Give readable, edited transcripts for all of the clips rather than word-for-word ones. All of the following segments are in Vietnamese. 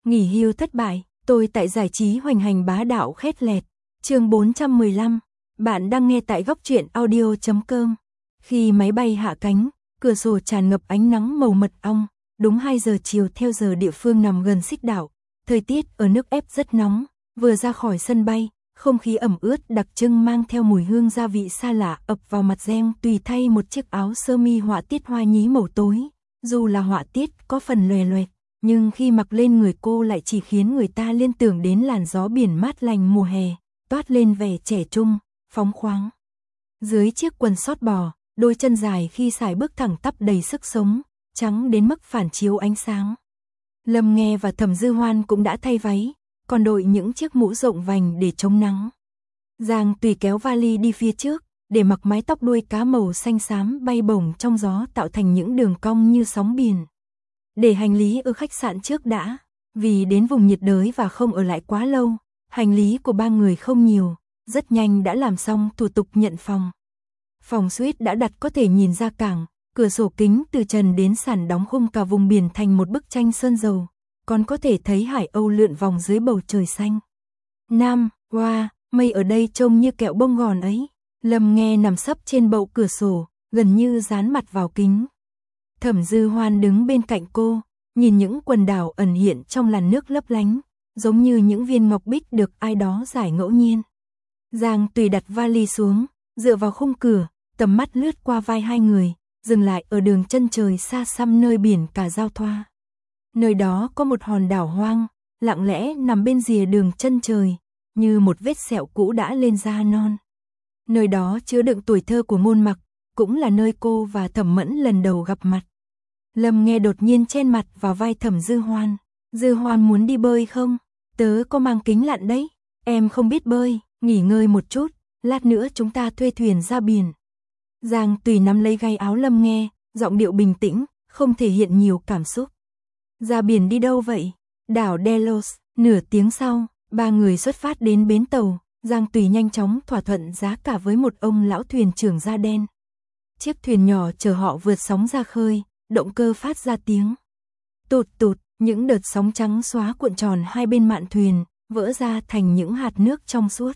Nghỉ hưu thất bại, tôi tại giải trí hoành hành bá đạo khét lẹt. Chương 415. Bạn đang nghe tại góc truyện audio.com. Khi máy bay hạ cánh, cửa sổ tràn ngập ánh nắng màu mật ong, đúng 2 giờ chiều theo giờ địa phương nằm gần xích đảo. Thời tiết ở nước ép rất nóng, vừa ra khỏi sân bay, không khí ẩm ướt đặc trưng mang theo mùi hương gia vị xa lạ ập vào mặt Giang Tùy thay một chiếc áo sơ mi họa tiết hoa nhí màu tối. Dù là họa tiết có phần lòe loẹt, nhưng khi mặc lên người cô lại chỉ khiến người ta liên tưởng đến làn gió biển mát lành mùa hè, toát lên vẻ trẻ trung, phóng khoáng. Dưới chiếc quần sót bò, đôi chân dài khi sải bước thẳng tắp đầy sức sống, trắng đến mức phản chiếu ánh sáng. Lâm Nghe và Thẩm Dư Hoan cũng đã thay váy, còn đội những chiếc mũ rộng vành để chống nắng. Giang Tùy kéo vali đi phía trước, để mặc mái tóc đuôi cá màu xanh xám bay bổng trong gió tạo thành những đường cong như sóng biển. Để hành lý ở khách sạn trước đã, vì đến vùng nhiệt đới và không ở lại quá lâu, hành lý của ba người không nhiều, rất nhanh đã làm xong thủ tục nhận phòng. Phòng suite đã đặt có thể nhìn ra cảng, cửa sổ kính từ trần đến sàn đóng khung cả vùng biển thành một bức tranh sơn dầu, còn có thể thấy Hải Âu lượn vòng dưới bầu trời xanh. Nam, wow, mây ở đây trông như kẹo bông gòn ấy. Lâm Nghe nằm sấp trên bậu cửa sổ, gần như dán mặt vào kính. Thẩm Dư Hoan đứng bên cạnh cô, nhìn những quần đảo ẩn hiện trong làn nước lấp lánh, giống như những viên ngọc bích được ai đó giải ngẫu nhiên. Giang Tùy đặt vali xuống, dựa vào khung cửa, tầm mắt lướt qua vai hai người, dừng lại ở đường chân trời xa xăm nơi biển cả giao thoa. Nơi đó có một hòn đảo hoang, lặng lẽ nằm bên rìa đường chân trời, như một vết sẹo cũ đã lên da non. Nơi đó chứa đựng tuổi thơ của Ngôn Mặc, cũng là nơi cô và Thẩm Mẫn lần đầu gặp mặt. Lâm Nghe đột nhiên chen mặt vào vai Thẩm Dư Hoan. Dư Hoan muốn đi bơi không? Tớ có mang kính lặn đấy. Em không biết bơi, nghỉ ngơi một chút, lát nữa chúng ta thuê thuyền ra biển. Giang Tùy nắm lấy gáy áo Lâm Nghe, giọng điệu bình tĩnh, không thể hiện nhiều cảm xúc. Ra biển đi đâu vậy? Đảo Delos. Nửa tiếng sau, ba người xuất phát đến bến tàu. Giang Tùy nhanh chóng thỏa thuận giá cả với một ông lão thuyền trưởng da đen. Chiếc thuyền nhỏ chở họ vượt sóng ra khơi, động cơ phát ra tiếng tụt tụt, những đợt sóng trắng xóa cuộn tròn hai bên mạn thuyền, vỡ ra thành những hạt nước trong suốt.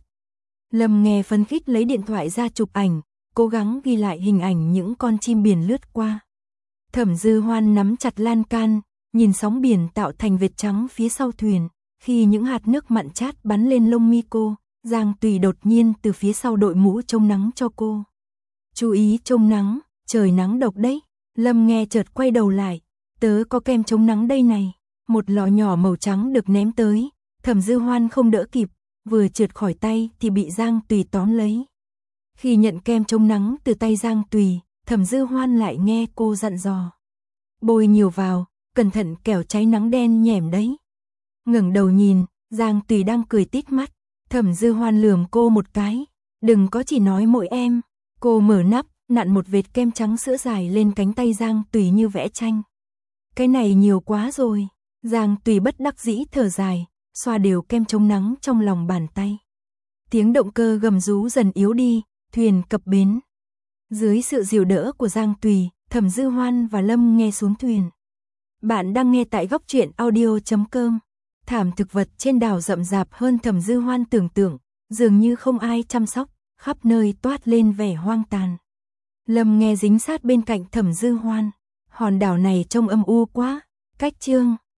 Lâm Nghe phấn khích lấy điện thoại ra chụp ảnh, cố gắng ghi lại hình ảnh những con chim biển lướt qua. Thẩm Dư Hoan nắm chặt lan can, nhìn sóng biển tạo thành vệt trắng phía sau thuyền, khi những hạt nước mặn chát bắn lên lông mi cô. Giang Tùy đột nhiên từ phía sau đội mũ chống nắng cho cô. Chú ý chống nắng, trời nắng độc đấy. Lâm Nghe chợt quay đầu lại, tớ có kem chống nắng đây này. Một lọ nhỏ màu trắng được ném tới, Thẩm Dư Hoan không đỡ kịp, vừa trượt khỏi tay thì bị Giang Tùy tóm lấy. Khi nhận kem chống nắng từ tay Giang Tùy, Thẩm Dư Hoan lại nghe cô dặn dò. Bôi nhiều vào, cẩn thận kẻo cháy nắng đen nhẻm đấy. Ngẩng đầu nhìn, Giang Tùy đang cười tít mắt. Thẩm Dư Hoan lườm cô một cái, đừng có chỉ nói mỗi em. Cô mở nắp, nặn một vệt kem trắng sữa dài lên cánh tay Giang Tùy như vẽ tranh. Cái này nhiều quá rồi. Giang Tùy bất đắc dĩ thở dài, xoa đều kem chống nắng trong lòng bàn tay. Tiếng động cơ gầm rú dần yếu đi, thuyền cập bến. Dưới sự dìu đỡ của Giang Tùy, Thẩm Dư Hoan và Lâm Nghe xuống thuyền. Bạn đang nghe tại góc truyện audio.com. Thảm thực vật trên đảo rậm rạp hơn Thẩm Dư Hoan tưởng tượng, dường như không ai chăm sóc, khắp nơi toát lên vẻ hoang tàn. Lâm Nghe dính sát bên cạnh Thẩm Dư Hoan. Hòn đảo này trông âm u quá. Cách chương